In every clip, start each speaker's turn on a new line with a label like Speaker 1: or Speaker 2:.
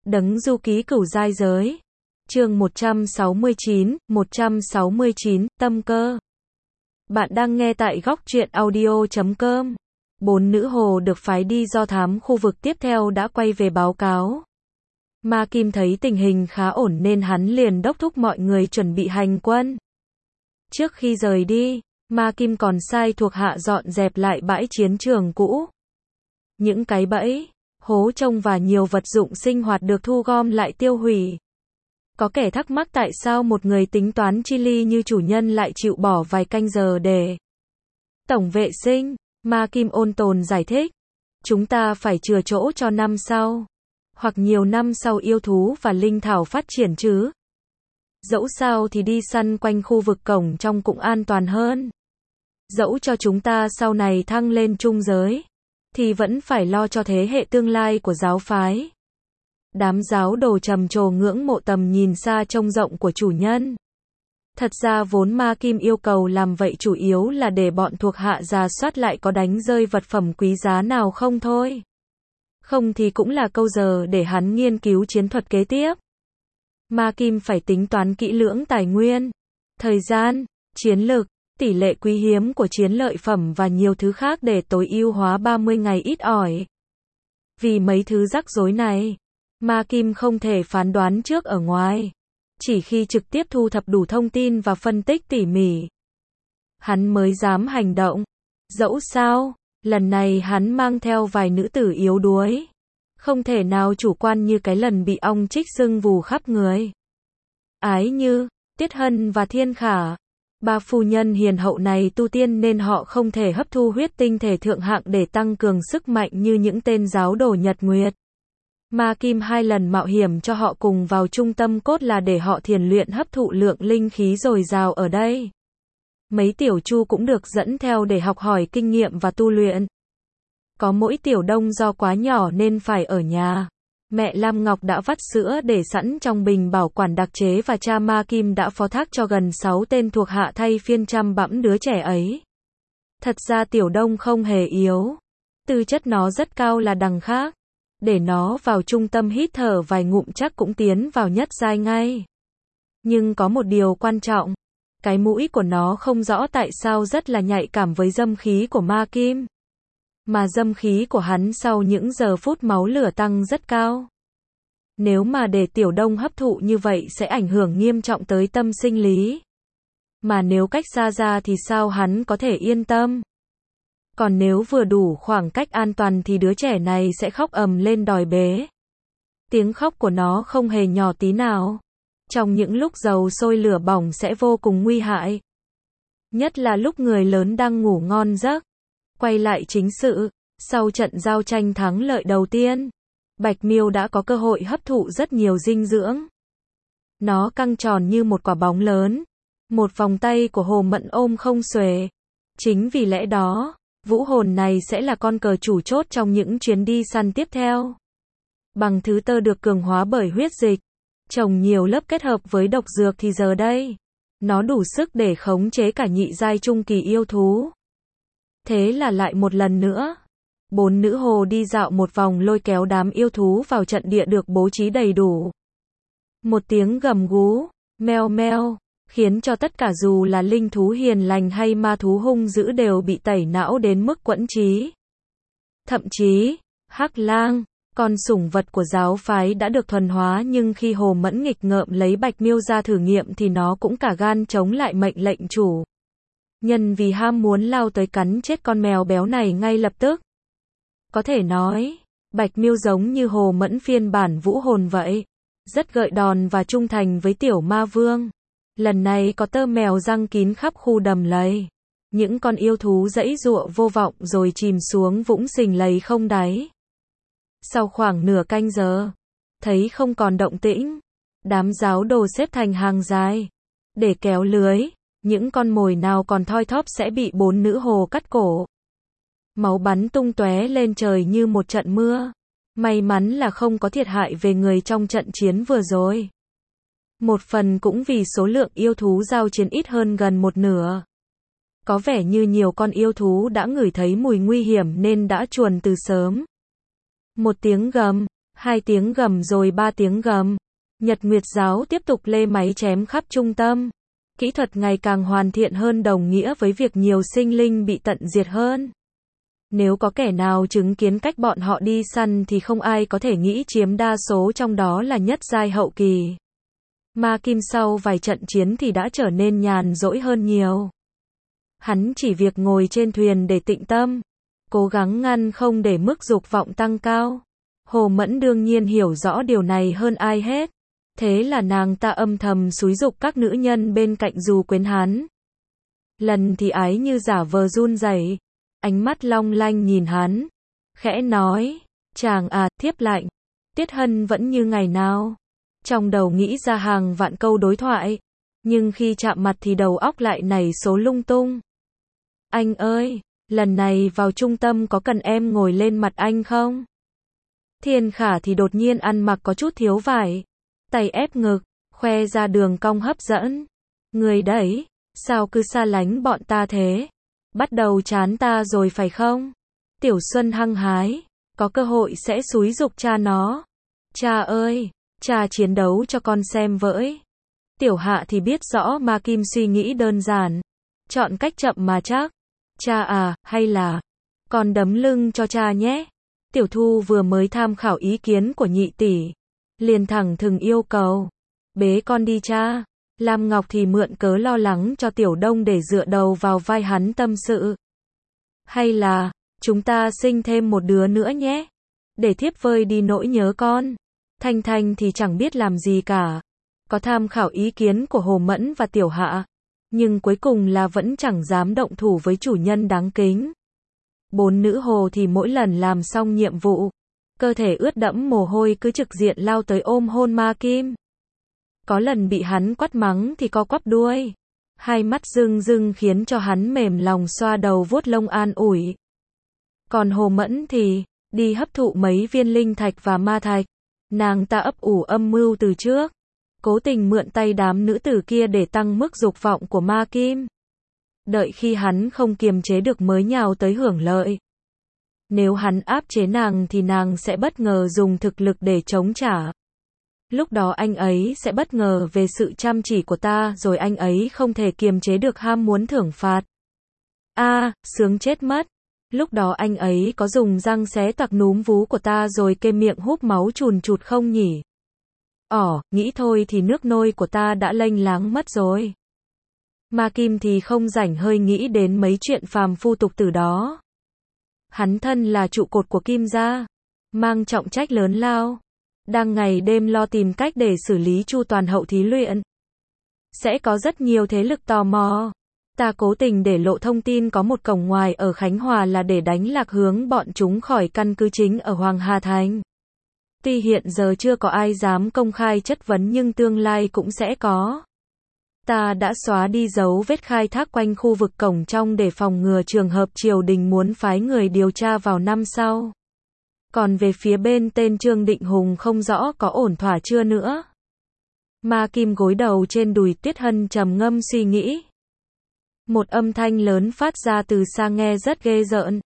Speaker 1: Đấng du ký cửu giai giới. Chương 169, tâm cơ. Bạn đang nghe tại góc truyện audio.com. 4 nữ hồ được phái đi do thám khu vực tiếp theo đã quay về báo cáo. Ma Kim thấy tình hình khá ổn nên hắn liền đốc thúc mọi người chuẩn bị hành quân. Trước khi rời đi, Ma Kim còn sai thuộc hạ dọn dẹp lại bãi chiến trường cũ. Những cái bẫy, hố trông và nhiều vật dụng sinh hoạt được thu gom lại tiêu hủy. Có kẻ thắc mắc tại sao một người tính toán chi ly như chủ nhân lại chịu bỏ vài canh giờ để tổng vệ sinh. Ma Kim ôn tồn giải thích. Chúng ta phải chừa chỗ cho năm sau, hoặc nhiều năm sau yêu thú và linh thảo phát triển chứ. Dẫu sao thì đi săn quanh khu vực cổng trong cũng an toàn hơn. Dẫu cho chúng ta sau này thăng lên trung giới, thì vẫn phải lo cho thế hệ tương lai của giáo phái. Đám giáo đồ trầm trồ ngưỡng mộ tầm nhìn xa trông rộng của chủ nhân. Thật ra vốn Ma Kim yêu cầu làm vậy chủ yếu là để bọn thuộc hạ rà soát lại có đánh rơi vật phẩm quý giá nào không thôi. Không thì cũng là câu giờ để hắn nghiên cứu chiến thuật kế tiếp. Ma Kim phải tính toán kỹ lưỡng tài nguyên, thời gian, chiến lực, tỷ lệ quý hiếm của chiến lợi phẩm và nhiều thứ khác để tối ưu hóa 30 ngày ít ỏi. Vì mấy thứ rắc rối này, Ma Kim không thể phán đoán trước ở ngoài. Chỉ khi trực tiếp thu thập đủ thông tin và phân tích tỉ mỉ, hắn mới dám hành động. Dẫu sao, lần này hắn mang theo vài nữ tử yếu đuối. Không thể nào chủ quan như cái lần bị ong trích sưng vù khắp người. Ái Như, Tiết Hân và Thiên Khả. Ba phu nhân hiền hậu này tu tiên nên họ không thể hấp thu huyết tinh thể thượng hạng để tăng cường sức mạnh như những tên giáo đồ Nhật Nguyệt. Ma Kim 2 lần mạo hiểm cho họ cùng vào trung tâm cốt là để họ thiền luyện hấp thụ lượng linh khí dồi dào ở đây. Mấy tiểu chu cũng được dẫn theo để học hỏi kinh nghiệm và tu luyện. Có mỗi tiểu đông do quá nhỏ nên phải ở nhà. Mẹ Lam Ngọc đã vắt sữa để sẵn trong bình bảo quản đặc chế và cha Ma Kim đã phó thác cho gần 6 tên thuộc hạ thay phiên chăm bẵm đứa trẻ ấy. Thật ra tiểu đông không hề yếu. Tư chất nó rất cao là đằng khác. Để nó vào trung tâm hít thở vài ngụm chắc cũng tiến vào nhất giai ngay. Nhưng có một điều quan trọng. Cái mũi của nó không rõ tại sao rất là nhạy cảm với dâm khí của Ma Kim. Mà dâm khí của hắn sau những giờ phút máu lửa tăng rất cao. Nếu mà để tiểu đông hấp thụ như vậy sẽ ảnh hưởng nghiêm trọng tới tâm sinh lý. Mà nếu cách xa ra thì sao hắn có thể yên tâm? Còn nếu vừa đủ khoảng cách an toàn thì đứa trẻ này sẽ khóc ầm lên đòi bế. Tiếng khóc của nó không hề nhỏ tí nào. Trong những lúc dầu sôi lửa bỏng sẽ vô cùng nguy hại. Nhất là lúc người lớn đang ngủ ngon giấc. Quay lại chính sự, sau trận giao tranh thắng lợi đầu tiên, Bạch Miêu đã có cơ hội hấp thụ rất nhiều dinh dưỡng. Nó căng tròn như một quả bóng lớn. Một vòng tay của Hồ Mẫn ôm không xuề. Chính vì lẽ đó, vũ hồn này sẽ là con cờ chủ chốt trong những chuyến đi săn tiếp theo. Bằng thứ tơ được cường hóa bởi huyết dịch, trồng nhiều lớp kết hợp với độc dược thì giờ đây, nó đủ sức để khống chế cả nhị giai trung kỳ yêu thú. Thế là lại một lần nữa, 4 nữ hồ đi dạo một vòng lôi kéo đám yêu thú vào trận địa được bố trí đầy đủ. Một tiếng gầm gú, meo meo, khiến cho tất cả dù là linh thú hiền lành hay ma thú hung dữ đều bị tẩy não đến mức quẫn trí. Thậm chí, Hắc Lang, con sủng vật của giáo phái đã được thuần hóa nhưng khi Hồ Mẫn nghịch ngợm lấy Bạch Miêu ra thử nghiệm thì nó cũng cả gan chống lại mệnh lệnh chủ nhân vì ham muốn lao tới cắn chết con mèo béo này ngay lập tức. Có thể nói, Bạch Miêu giống như Hồ Mẫn phiên bản vũ hồn vậy, rất gợi đòn và trung thành với tiểu ma vương. Lần này có tơ mèo răng kín khắp khu đầm lầy. Những con yêu thú giãy giụa vô vọng rồi chìm xuống vũng sình lầy không đáy. Sau khoảng nửa canh giờ, thấy không còn động tĩnh, đám giáo đồ xếp thành hàng dài để kéo lưới. Những con mồi nào còn thoi thóp sẽ bị 4 nữ hồ cắt cổ. Máu bắn tung tóe lên trời như một trận mưa. May mắn là không có thiệt hại về người trong trận chiến vừa rồi. Một phần cũng vì số lượng yêu thú giao chiến ít hơn gần một nửa. Có vẻ như nhiều con yêu thú đã ngửi thấy mùi nguy hiểm nên đã chuồn từ sớm. Một tiếng gầm, 2 tiếng gầm rồi 3 tiếng gầm. Nhật Nguyệt giáo tiếp tục lê máy chém khắp trung tâm. Kỹ thuật ngày càng hoàn thiện hơn đồng nghĩa với việc nhiều sinh linh bị tận diệt hơn. Nếu có kẻ nào chứng kiến cách bọn họ đi săn thì không ai có thể nghĩ chiếm đa số trong đó là nhất giai hậu kỳ. Ma Kim sau vài trận chiến thì đã trở nên nhàn rỗi hơn nhiều. Hắn chỉ việc ngồi trên thuyền để tĩnh tâm, cố gắng ngăn không để mức dục vọng tăng cao. Hồ Mẫn đương nhiên hiểu rõ điều này hơn ai hết. Thế là nàng ta âm thầm xúi giục các nữ nhân bên cạnh dù quyến hắn. Lần thì ái như giả vờ run rẩy, ánh mắt long lanh nhìn hắn, khẽ nói, chàng à, thiếp lạnh. Tiết Hân vẫn như ngày nào, trong đầu nghĩ ra hàng vạn câu đối thoại, nhưng khi chạm mặt thì đầu óc lại nảy số lung tung. Anh ơi, lần này vào trung tâm có cần em ngồi lên mặt anh không? Thiên Khả thì đột nhiên ăn mặc có chút thiếu vải, tay ép ngực, khoe ra đường cong hấp dẫn. Người đấy, sao cứ xa lánh bọn ta thế? Bắt đầu chán ta rồi phải không? Tiểu Xuân hăng hái, có cơ hội sẽ xúi giục cha nó. Cha ơi, cha chiến đấu cho con xem với. Tiểu Hạ thì biết rõ Ma Kim suy nghĩ đơn giản, chọn cách chậm mà chắc. Cha à, hay là con đấm lưng cho cha nhé. Tiểu Thu vừa mới tham khảo ý kiến của nhị tỷ, liền thẳng thừng yêu cầu, bế con đi cha. Lam Ngọc thì mượn cớ lo lắng cho Tiểu Đông để dựa đầu vào vai hắn tâm sự. Hay là, chúng ta sinh thêm một đứa nữa nhé, để thiếp vơi đi nỗi nhớ con. Thanh Thanh thì chẳng biết làm gì cả, có tham khảo ý kiến của Hồ Mẫn và Tiểu Hạ, nhưng cuối cùng là vẫn chẳng dám động thủ với chủ nhân đáng kính. 4 nữ hồ thì mỗi lần làm xong nhiệm vụ, cơ thể ướt đẫm mồ hôi cứ trực diện lao tới ôm hôn Ma Kim. Có lần bị hắn quát mắng thì co quắp đuôi, hai mắt rưng rưng khiến cho hắn mềm lòng xoa đầu vuốt lông an ủi. Còn Hồ Mẫn thì đi hấp thụ mấy viên linh thạch và ma thạch. Nàng ta ấp ủ âm mưu từ trước, cố tình mượn tay đám nữ tử kia để tăng mức dục vọng của Ma Kim. Đợi khi hắn không kiềm chế được mới nhào tới hưởng lợi. Nếu hắn áp chế nàng thì nàng sẽ bất ngờ dùng thực lực để chống trả. Lúc đó anh ấy sẽ bất ngờ về sự chăm chỉ của ta, rồi anh ấy không thể kiềm chế được ham muốn thưởng phạt. Sướng chết mất. Lúc đó anh ấy có dùng răng xé toạc núm vú của ta rồi kê miệng húp máu chùn chụt không nhỉ? Nghĩ thôi thì nước nôi của ta đã lênh láng mất rồi. Ma Kim thì không rảnh hơi nghĩ đến mấy chuyện phàm phu tục tử đó. Hắn thân là trụ cột của Kim gia, mang trọng trách lớn lao, đang ngày đêm lo tìm cách để xử lý chu toàn hậu thí luyện. Sẽ có rất nhiều thế lực tò mò. Ta cố tình để lộ thông tin có một cổng ngoài ở Khánh Hòa là để đánh lạc hướng bọn chúng khỏi căn cứ chính ở Hoàng Hà Thành. Tuy hiện giờ chưa có ai dám công khai chất vấn nhưng tương lai cũng sẽ có. Ta đã xóa đi dấu vết khai thác quanh khu vực cổng trong để phòng ngừa trường hợp triều đình muốn phái người điều tra vào năm sau. Còn về phía bên tên Trương Định Hùng không rõ có ổn thỏa chưa nữa. Ma Kim gối đầu trên đùi Tuyết Hân trầm ngâm suy nghĩ. Một âm thanh lớn phát ra từ xa nghe rất ghê rợn.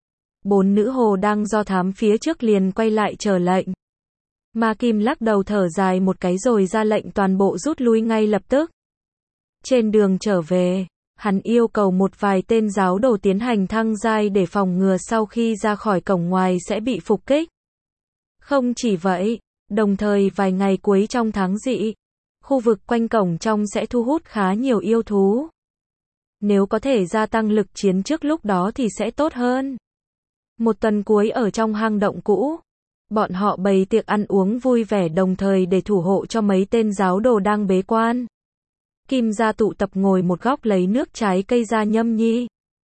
Speaker 1: 4 nữ hồ đang do thám phía trước liền quay lại chờ lệnh. Ma Kim lắc đầu thở dài một cái rồi ra lệnh toàn bộ rút lui ngay lập tức. Trên đường trở về, hắn yêu cầu một vài tên giáo đồ tiến hành thăng giai để phòng ngừa sau khi ra khỏi cổng ngoài sẽ bị phục kích. Không chỉ vậy, đồng thời vài ngày cuối trong tháng Dị, khu vực quanh cổng trong sẽ thu hút khá nhiều yêu thú. Nếu có thể gia tăng lực chiến trước lúc đó thì sẽ tốt hơn. Một tuần cuối ở trong hang động cũ, bọn họ bày tiệc ăn uống vui vẻ đồng thời để thủ hộ cho mấy tên giáo đồ đang bế quan. Kim gia tụ tập ngồi một góc lấy nước trái cây ra nhâm nhi.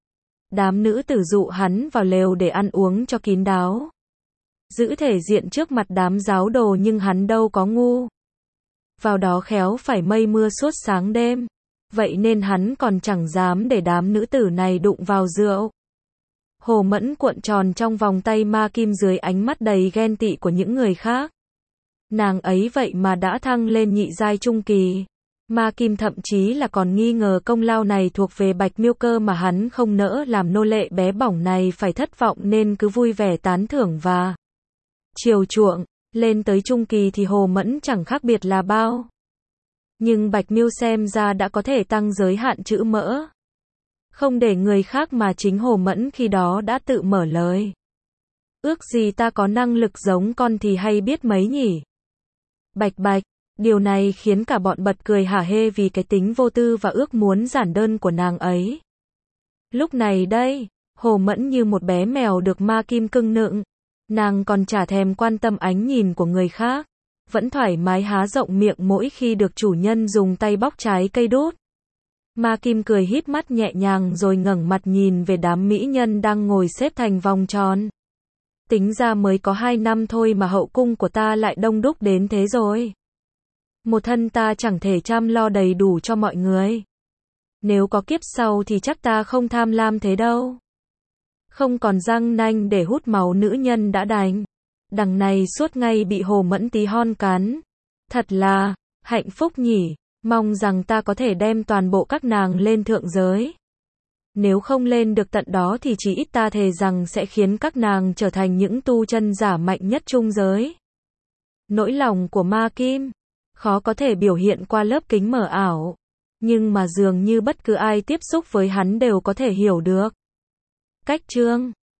Speaker 1: Đám nữ tử dụ hắn vào lều để ăn uống cho kín đáo. Giữ thể diện trước mặt đám giáo đồ nhưng hắn đâu có ngu. Vào đó khéo phải mây mưa suốt sáng đêm. Vậy nên hắn còn chẳng dám để đám nữ tử này đụng vào rượu. Hồ Mẫn cuộn tròn trong vòng tay Ma Kim dưới ánh mắt đầy ghen tị của những người khác. Nàng ấy vậy mà đã thăng lên nhị giai trung kỳ. Ma Kim thậm chí là còn nghi ngờ công lao này thuộc về Bạch Miêu Cơ mà hắn không nỡ làm nô lệ bé bỏng này phải thất vọng nên cứ vui vẻ tán thưởng và chiều chuộng. Lên tới trung kỳ thì Hồ Mẫn chẳng khác biệt là bao. Nhưng Bạch Miêu xem ra đã có thể tăng giới hạn chữ mỡ. Không để người khác mà chính Hồ Mẫn khi đó đã tự mở lời. Ước gì ta có năng lực giống con thì hay biết mấy nhỉ. Bạch bạch, điều này khiến cả bọn bật cười hả hê vì cái tính vô tư và ước muốn giản đơn của nàng ấy. Lúc này đây, Hồ Mẫn như một bé mèo được ma kim cưng nựng. Nàng còn chả thèm quan tâm ánh nhìn của người khác. Vẫn thoải mái há rộng miệng mỗi khi được chủ nhân dùng tay bóc trái cây đút. Ma Kim cười híp mắt nhẹ nhàng rồi ngẩng mặt nhìn về đám mỹ nhân đang ngồi xếp thành vòng tròn. Tính ra mới có 2 năm thôi mà hậu cung của ta lại đông đúc đến thế rồi. Một thân ta chẳng thể chăm lo đầy đủ cho mọi người. Nếu có kiếp sau thì chắc ta không tham lam thế đâu. Không còn răng nanh để hút máu nữ nhân đã đành. Đằng này suốt ngày bị Hồ Mẫn tí hon cắn. Thật là hạnh phúc nhỉ. Mong rằng ta có thể đem toàn bộ các nàng lên thượng giới. Nếu không lên được tận đó thì chỉ ít ta thề rằng sẽ khiến các nàng trở thành những tu chân giả mạnh nhất trung giới. Nỗi lòng của Ma Kim khó có thể biểu hiện qua lớp kính mờ ảo. Nhưng mà dường như bất cứ ai tiếp xúc với hắn đều có thể hiểu được. Cách chương